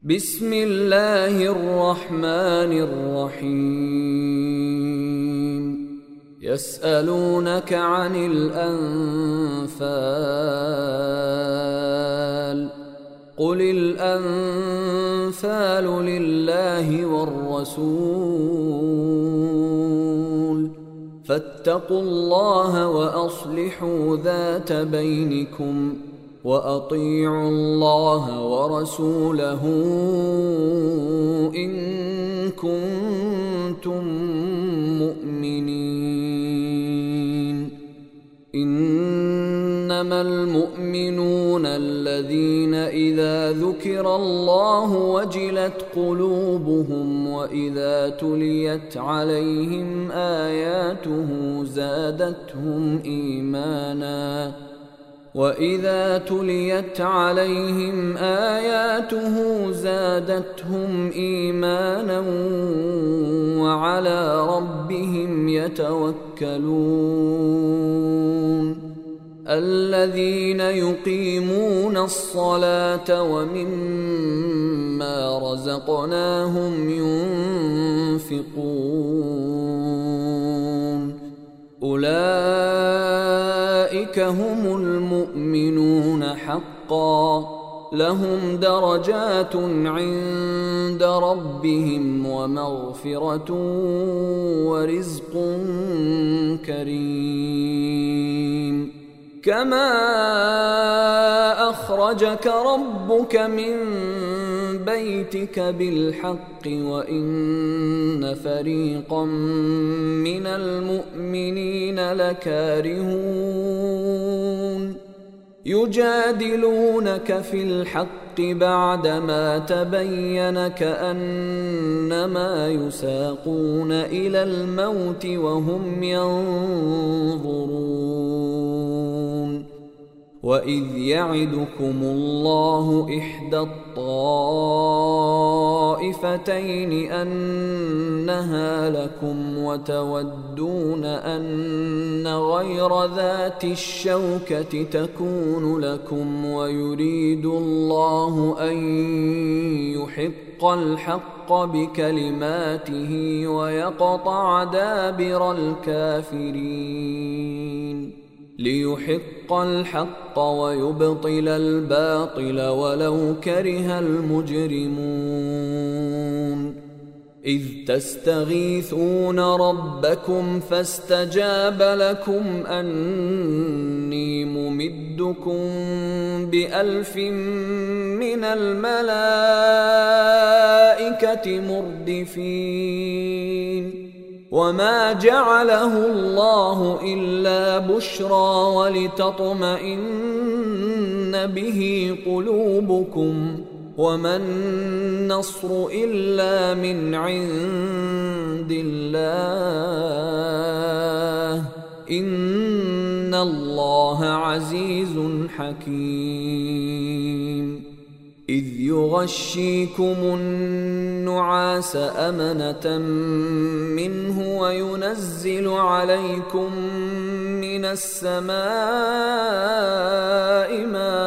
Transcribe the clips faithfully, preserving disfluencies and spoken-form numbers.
بسم الله الرحمن الرحيم يسألونك عن الأنفال قل الأنفال لله والرسول فاتقوا الله وأصلحوا ذات بينكم وأطيعوا الله ورسوله إن كنتم مؤمنين. إنما المؤمنون الذين إذا ذكر الله وجلت قلوبهم وإذا تليت عليهم آياته زادتهم إيمانا وإذا تليت عليهم آياته زادتهم إيمانا وعلى ربهم يتوكلون. الذين يقيمون الصلاة ومما رزقناهم ينفقون أولئك هم المؤمنون حقا لهم درجات عند ربهم ومغفرة ورزق كريم. كما أخرجك ربك من بيتك بالحق وإن فريقا من المؤمنين لكارهون يجادلونك في الحق بعدما تبين كأنما يساقون إلى الموت وهم ينظرون. وإذ يعدكم الله إحدى الطائفتين أنها لكم وتودون أن غير ذات الشوكة تكون لكم ويريد الله أن يحق الحق بكلماته ويقطع دابر الكافرين. ليحق الحق ويبطل الباطل ولو كره المجرمون. إذ تستغيثون ربكم فاستجاب لكم أني ممدكم بألف من الملائكة مردفين. وما جعله الله إلا بشرى ولتطمئن به قلوبكم وما النصر إلا من عند الله إن الله عزيز حكيم. إذ يغشيكم النعاس أمنة منه وينزل عليكم من السماء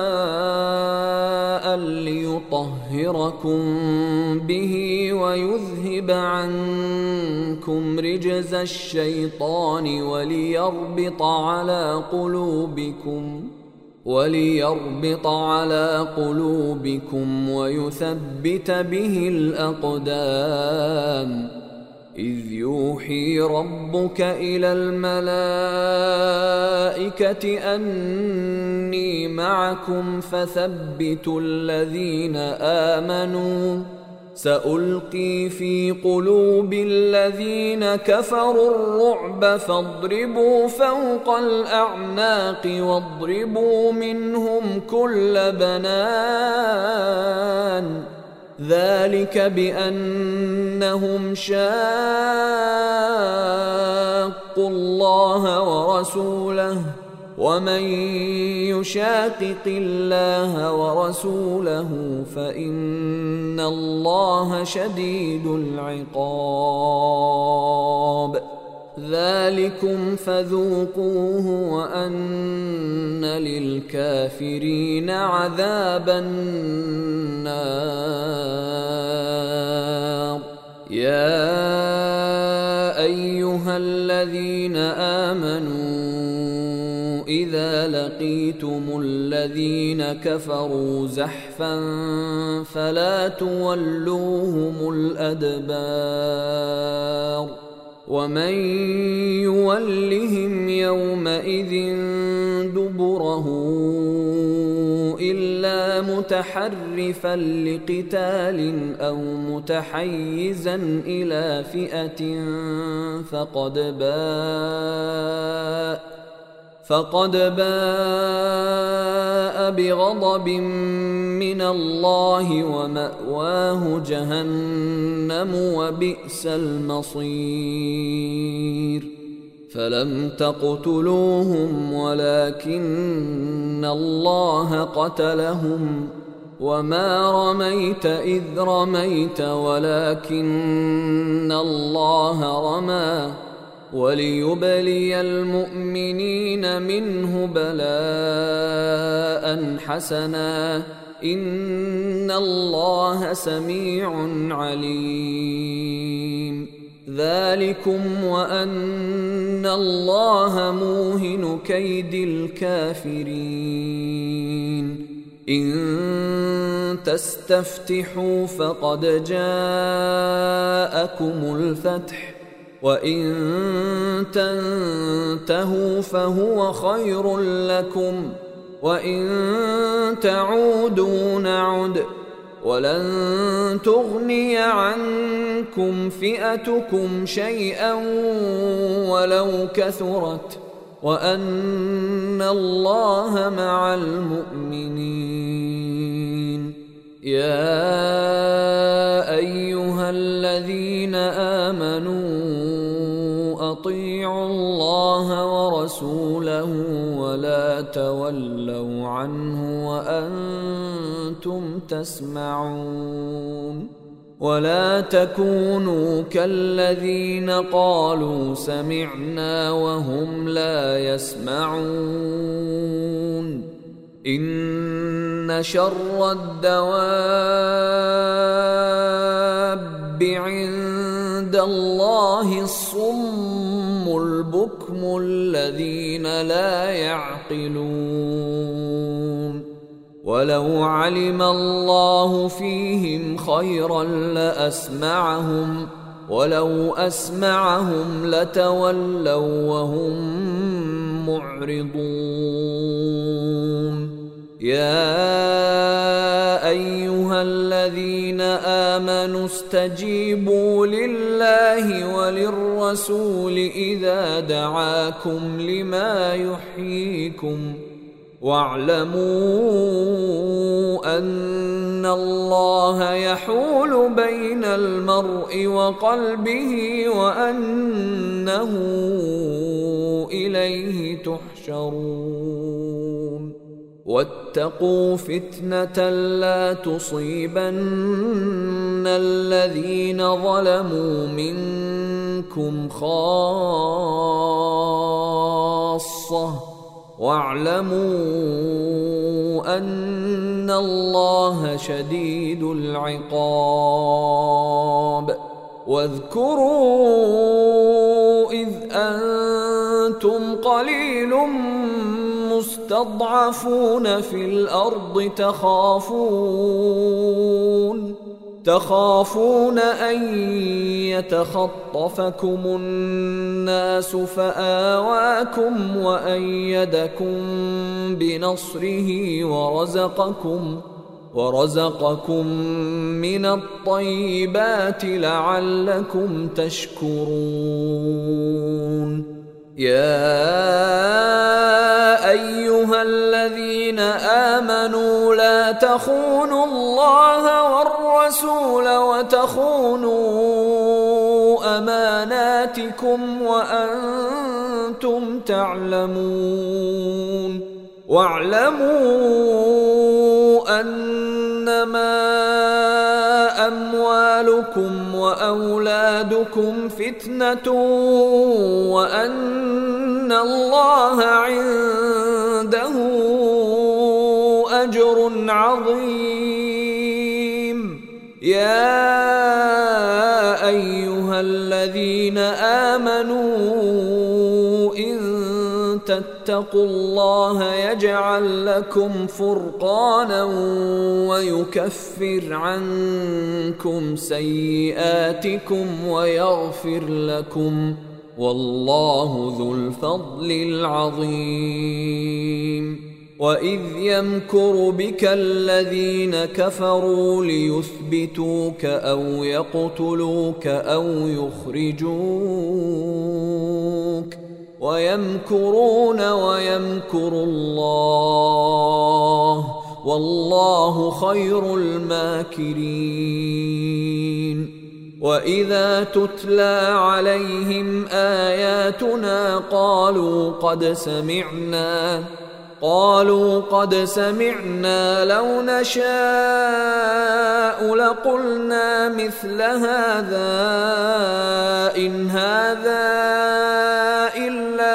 ماء ليطهركم به ويذهب عنكم رجز الشيطان وليربط على قلوبكم وليربط على قلوبكم ويثبت به الأقدام. إذ يوحي ربك إلى الملائكة أني معكم فثبتوا الذين آمنوا سألقي في قلوب الذين كفروا الرعب فاضربوا فوق الأعناق واضربوا منهم كل بنان. ذلك بأنهم شاقوا الله ورسوله ومن يشاقق الله ورسوله فإن الله شديد العقاب. ذلكم فذوقوه وأن للكافرين عذاب النار. لقيتم الذين كفروا زحفا فلا تولوهم الأدبار ومن يولهم يومئذ دبره إلا متحرفا لقتال أو متحيزا إلى فئة فقد باء فقد باء بغضب من الله ومأواه جهنم وبئس المصير فلم تقتلوهم ولكن الله قتلهم وما رميت إذ رميت ولكن الله رمى وليبلي المؤمنين منه بلاء حسنا إن الله سميع عليم ذلكم وأن الله موهن كيد الكافرين إن تستفتحوا فقد جاءكم الفتح وإن تنتهوا فهو خير لكم وإن تعودوا نعد ولن تغني عنكم فئتكم شيئا ولو كثرت وأن الله مع المؤمنين يا أيها الذين آمنوا أطيعوا الله ورسوله ولا تولوا عنه وأنتم تسمعون ولا تكونوا كالذين قالوا سمعنا وهم لا يسمعون إن شر الدواب عند الله الصم البكم الذين لا يعقلون ولو علم الله فيهم خيرا لأسمعهم ولو أسمعهم لتولوا وهم معرضون يا أيها الذين آمنوا استجيبوا لله وللرسول إذا دعاكم لما يحييكم واعلموا أن الله يحول بين المرء وقلبه وأنه إليه تحشرون واتقوا فتنة لا تصيبن الذين ظلموا منكم خاصة واعلموا أن الله شديد العقاب واذكروا إذ أنتم قليل مستضعفون في الأرض تخافون تخافون أن يتخطفكم الناس فآواكم وأيدكم بنصره ورزقكم ورزقكم من الطيبات لعلكم تشكرون يا أيها الذين آمنوا لا تخونوا الله والرسول وتخونوا أماناتكم وأنتم تعلمون واعلموا أنما أموالكم وأولادكم فتنة وأن الله عنده أجر عظيم يا أيها الذين آمنوا إن تتقوا تتقوا الله يجعل لكم فرقانا ويكفر عنكم سيئاتكم ويغفر لكم، والله ذو الفضل العظيم. وإذ يمكر بك الذين كفروا ليثبتوك أو يقتلوك أو يخرجوك ويمكرون ويمكر الله والله خير الماكرين. وإذا تتلى عليهم آياتنا قالوا قد سمعنا قالوا قد سمعنا لو نشاء لقلنا مثل هذا إن هذا إلا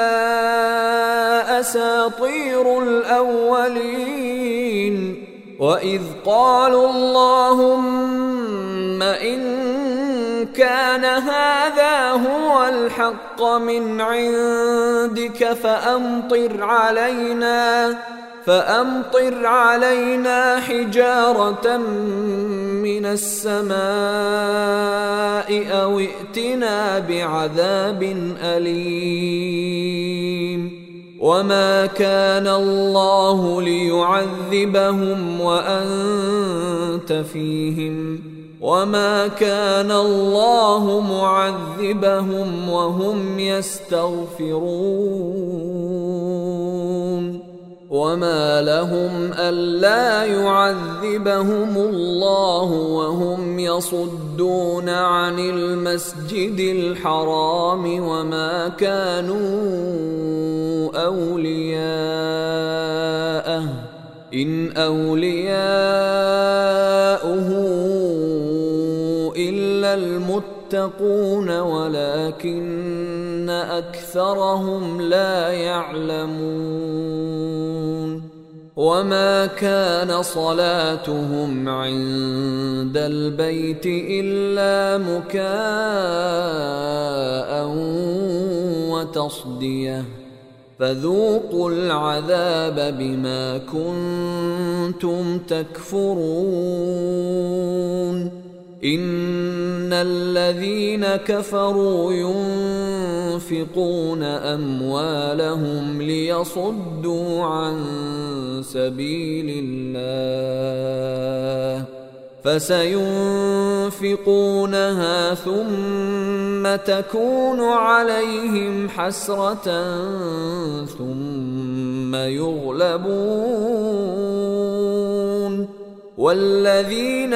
أساطير الأولين. وإذ قالوا اللهم إن كان هذا هو الحق من عندك فأمطر علينا فأمطر علينا حجارة من السماء أو ائتنا بعذاب أليم. وما كان الله ليعذبهم وأنت فيهم وما كان الله معذبهم وهم يستغفرون. وما لهم ألا يعذبهم الله وهم يصدون عن المسجد الحرام وما كانوا أولياءه إن أولياؤه إلا المتقون ولكن أكثرهم لا يعلمون. وما كان صلاتهم عند البيت إلا مكاء وتصدية فذوقوا العذاب بما كنتم تكفرون. إن الذين كفروا ينفقون أموالهم ليصدوا عن سبيل الله فسينفقونها ثم تكون عليهم حسرة ثم يغلبون والذين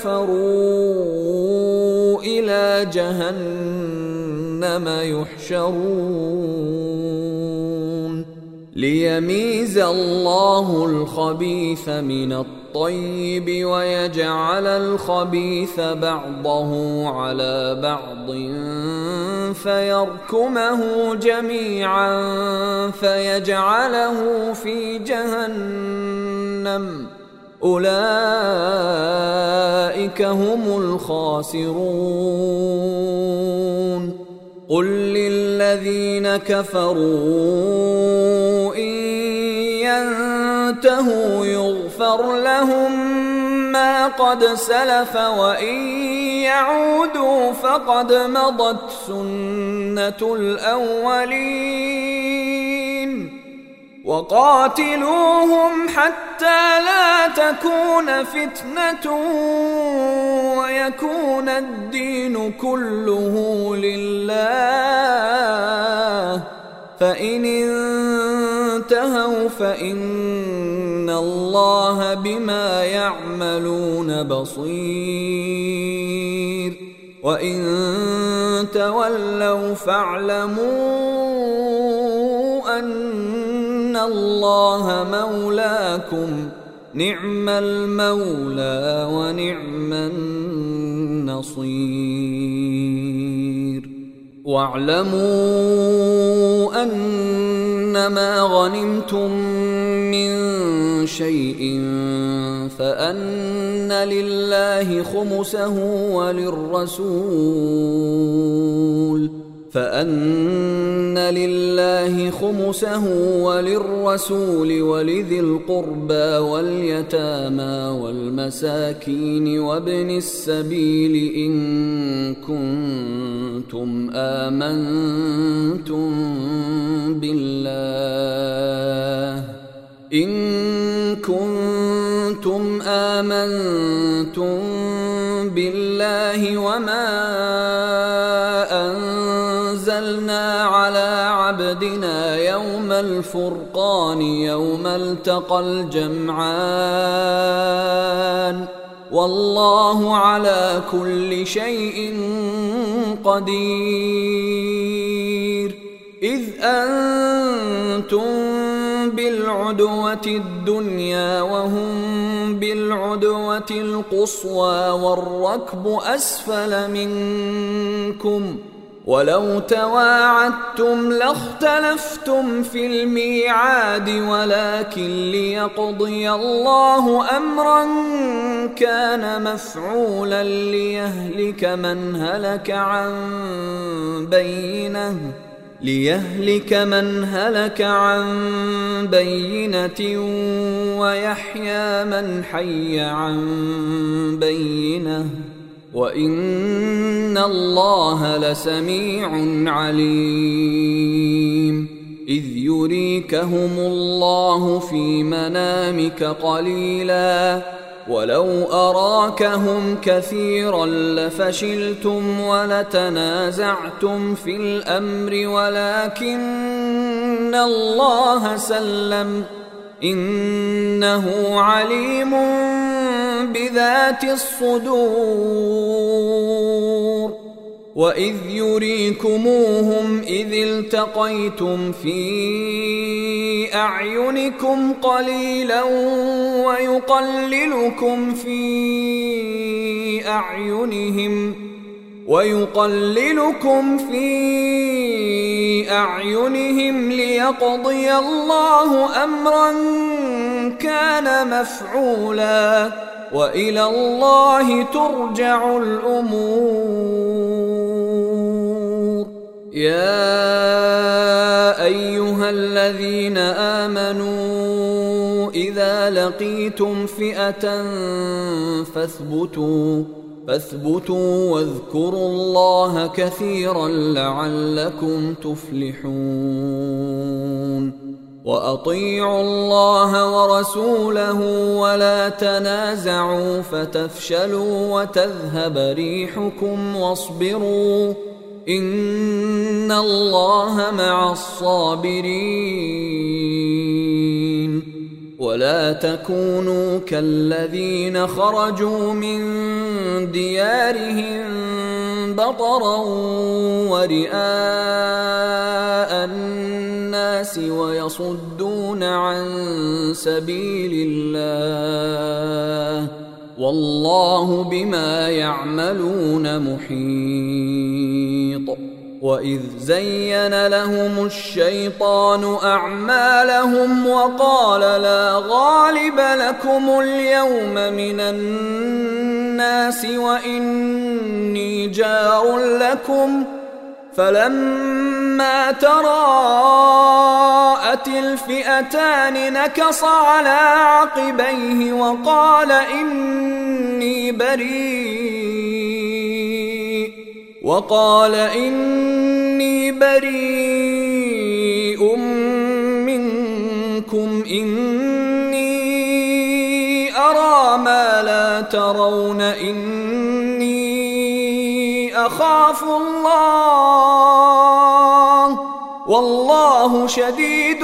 كفروا إلى جهنم يحشرون ليميز الله الخبيث من الطيب ويجعل الخبيث بعضه على بعض فيركمه جميعا فيجعله في جهنم أولئك هم الخاسرون. قل للذين كفروا إن ينتهوا يغفر لهم ما قد سلف وإن يعودوا فقد مضت سنة الأولين. وقاتلوهم حتى لا تكون فتنة ويكون الدين كله لله فإن انتهوا فإن الله بما يعملون بصير وإن تولوا فاعلموا أن الله مولاكم نعم المولى ونعم النصير. واعلموا أنما غنمتم من شيء فأن لله خمسه وللرسول فأن لله خمسه وللرسول ولذي القربى واليتامى والمساكين وابن السبيل إن كنتم آمنتم بالله إن كنتم آمنتم بالله وما أنزلنا على عبدنا يوم الفرقان يوم التقى الجمعان والله على كل شيء قدير إذ أنتم بالعدوة الدنيا وهم بالعدوة القصوى والركب أسفل منكم ولو تواعدتم لاختلفتم في الميعاد ولكن ليقضي الله أمرا كان مفعولا ليهلك من هلك عن بينه ليهلك من هلك عن بينة ويحيى من حي عن بينة وإن الله لسميع عليم إذ يريكهم الله في منامك قليلا ولو أراكهم كثيرا لفشلتم ولتنازعتم في الأمر ولكن الله سلم إنه عليم بذات الصدور وإذ يريكموهم إذ التقيتم في أعينكم قليلا ويقللكم في أعينهم ويقللكم في أعينهم ليقضي الله أمرا كان مفعولا وإلى الله ترجع الأمور يا أيها الذين آمنوا إذا لقيتم فئة فاثبتوا فاثبتوا واذكروا الله كثيرا لعلكم تفلحون وأطيعوا الله ورسوله ولا تنازعوا فتفشلوا وتذهب ريحكم واصبروا إن الله مع الصابرين ولا تكونوا كالذين خرجوا من ديارهم بطرا ورئاء الناس ويصدون عن سبيل الله والله بما يعملون محيط وإذ زين لهم الشيطان أعمالهم وقال لا غالب لكم اليوم من الناس وإني جار لكم فلما تراءت الفئتان نكص على عقبيه وقال إني بريء وقال إني بريء منكم إني أرى ما لا ترون إني أخاف الله والله شديد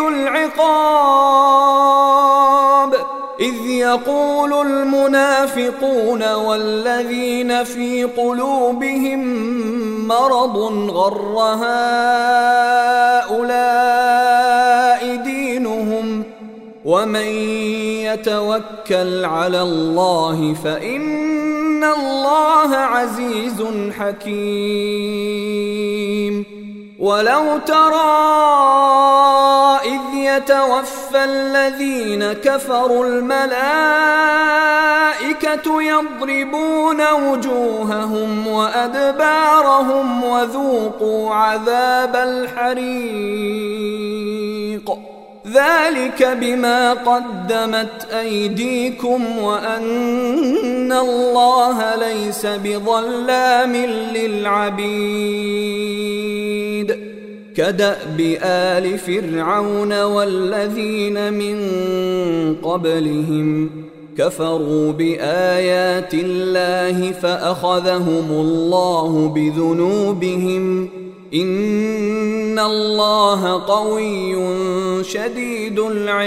العقاب إذ يقول المنافقون والذين في قلوبهم مرض غر هؤلاء دينهم ومن يتوكل على الله فإن الله عزيز حكيم ولو ترى إذ يتوفى الذين كفروا الملائكة يضربون وجوههم وأدبارهم وذوقوا عذاب الحريق ذلك بما قدمت أيديكم وأن الله ليس بظلام للعبيد كدأب آل فرعون والذين من قبلهم كفروا بآيات الله فأخذهم الله بذنوبهم إن الله قوي شديد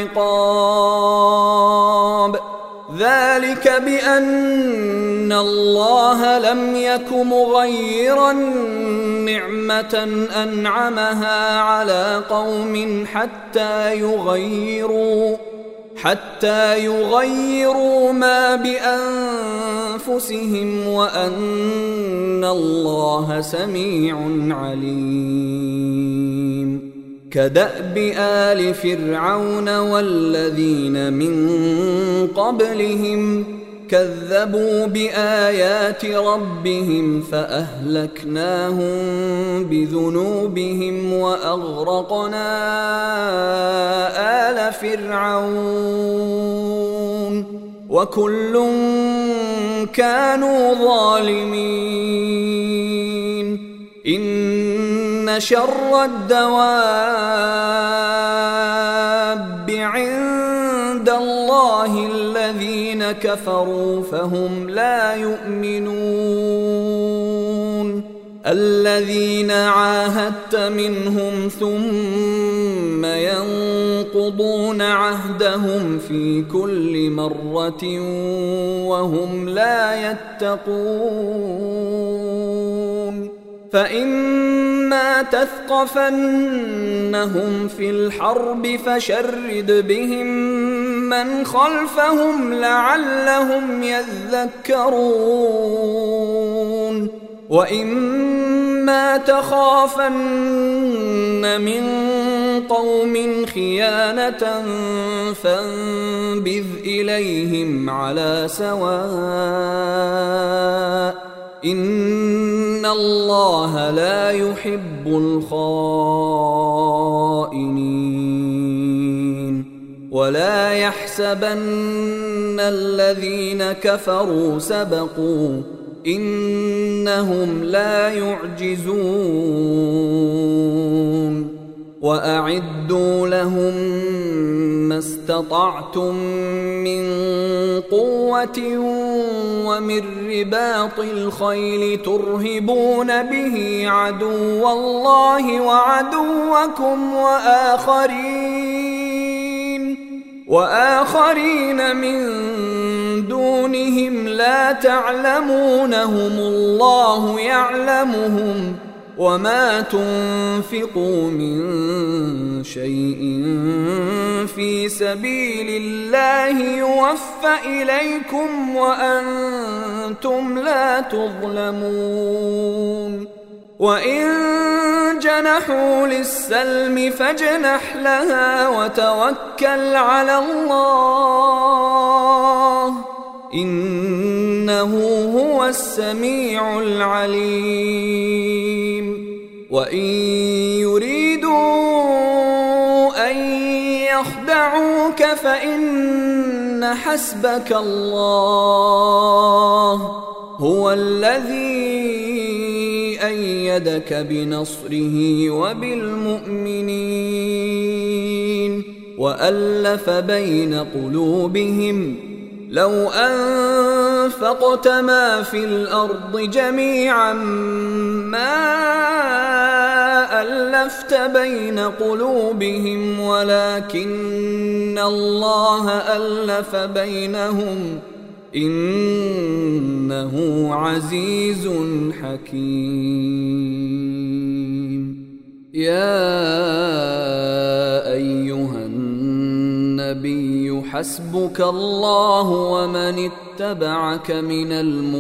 العقاب ذلك بأن الله لم يك مغيرا نعمة أنعمها على قوم حتى يغيروا حتى يغيروا ما بأنفسهم وأن الله سميع عليم كدأب آل فرعون والذين من قبلهم كذبوا بآيات ربهم فأهلكناهم بذنوبهم وأغرقنا آل فرعون وكل كانوا ظالمين إن شر الدواب عند الله الذين كفروا فهم لا يؤمنون الذين عاهدت منهم ثم ينقضون عهدهم في كل مرة وهم لا يتقون فإما تثقفنهم في الحرب فشرد بهم من خلفهم لعلهم يذكرون وإما تخافن من قوم خيانة فانبذ إليهم على سواء إن الله لا يحب الخائنين ولا يحسبن الذين كفروا سبقوا إنهم لا يعجزون وأعدوا لهم ما استطعتم من قوة ومن رباط الخيل ترهبون به عدو الله وعدوكم وآخرين وآخرين من دونهم لا تعلمونهم الله يعلمهم وما تنفقوا من شيء في سبيل الله يوفى إليكم وأنتم لا تظلمون وإن جنحوا للسلم فاجنح لها وتوكل على الله إنه هو السميع العليم وإن يريدوا أن يخدعوك فإن حسبك الله هو الذي أيدك بنصره وبالمؤمنين وألف بين قلوبهم لو أنفقت ما في الأرض جميعا ما ألفت بين قلوبهم ولكن الله ألف بينهم إنه عزيز حكيم يا أيها النبي حسبك الله ومن اتبعك من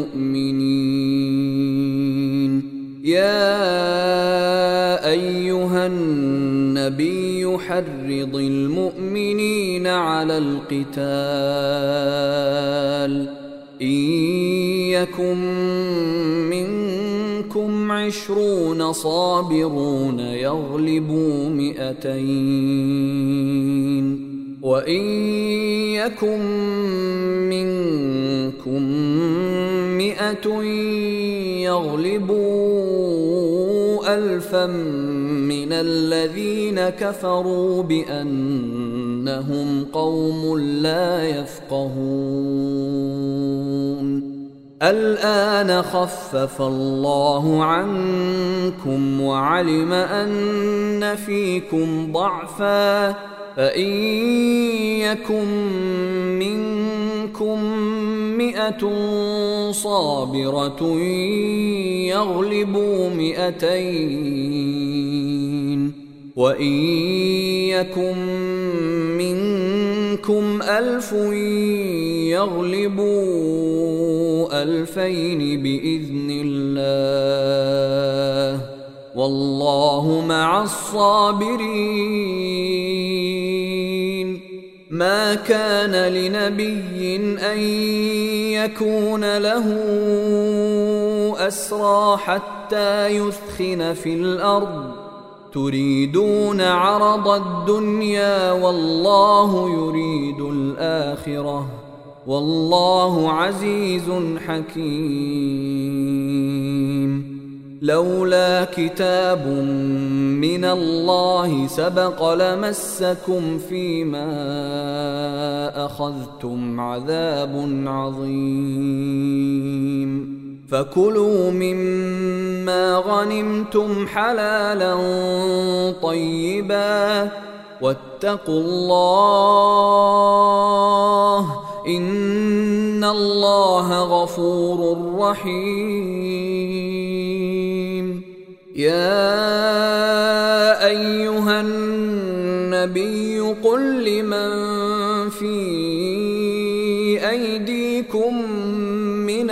المؤمنين يا أيها النبي حرض المؤمنين على القتال إن يكن منكم عشرون صابرون يغلبوا مئتين وإن يكن منكم مئة يغلبوا ألفا من الذين كفروا بأنهم قوم لا يفقهون الآن خفف الله عنكم وعلم أن فيكم ضعفا فإن يكن منكم مئة صابرة يغلبوا مئتين وإن يكن منكم ألف يغلبوا ألفين بإذن الله والله مع الصابرين ما كان لنبي أن يكون له أسرى حتى يثخن في الأرض تريدون عرض الدنيا والله يريد الآخرة والله عزيز حكيم لولا كتاب من الله سبق لمسكم فيما أخذتم عذاب عظيم فكلوا مما غنمتم حلالا طيبا واتقوا الله إن الله غفور رحيم يا أيها النبي قل لمن في أيديكم من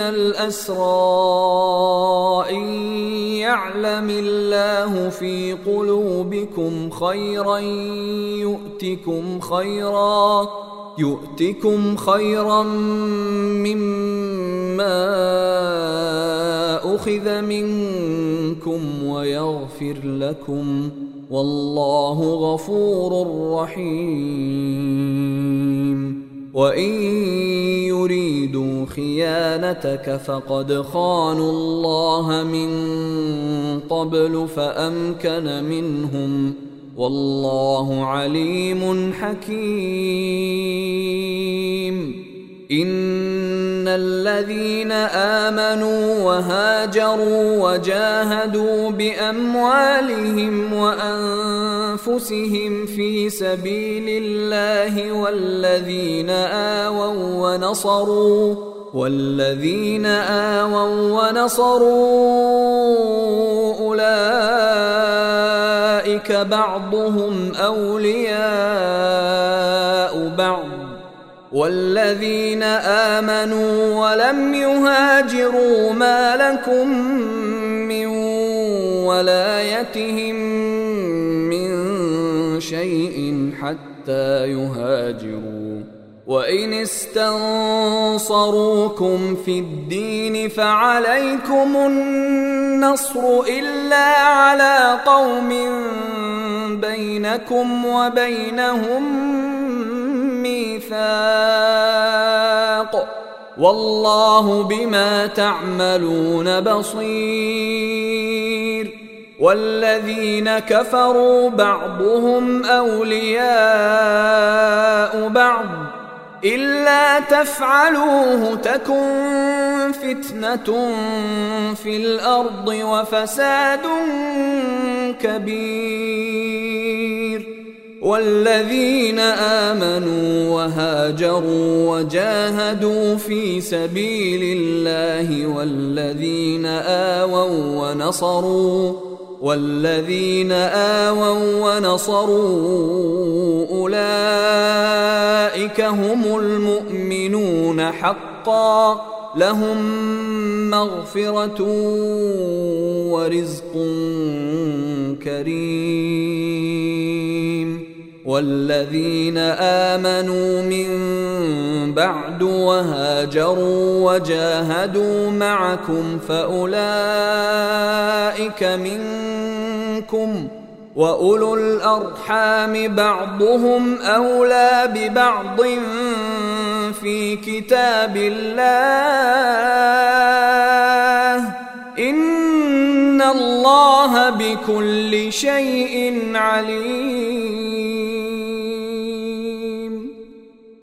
الأسرى إن يعلم الله في قلوبكم خيرا يؤتكم خيرا يؤتكم خيرا مما أخذ منكم ويغفر لكم والله غفور رحيم وإن يريدوا خيانتك فقد خانوا الله من قبل فأمكن منهم والله عليم حكيم إن الذين آمنوا وهاجروا وجاهدوا بأموالهم وأنفسهم في سبيل الله والذين آووا ونصروا والذين آووا ونصروا أولئك بعضهم أولياء بعض والذين آمنوا ولم يهاجروا ما لكم من ولايتهم من شيء حتى يهاجروا وإن استنصروكم في الدين فعليكم النصر إلا على قوم بينكم وبينهم ميثاق والله بما تعملون بصير والذين كفروا بعضهم أولياء بعض إلا تفعلوه تكن فتنة في الأرض وفساد كبير والذين آمنوا وهاجروا وجاهدوا في سبيل الله والذين آووا ونصروا والذين آووا ونصروا أولئك هم المؤمنون حقا لهم مغفرة ورزق كريم والذين آمنوا من بعد وهاجروا وجاهدوا معكم فأولئك منكم، وأولو الأرحام بعضهم أولى ببعض في كتاب الله، إن الله بكل شيء عليم.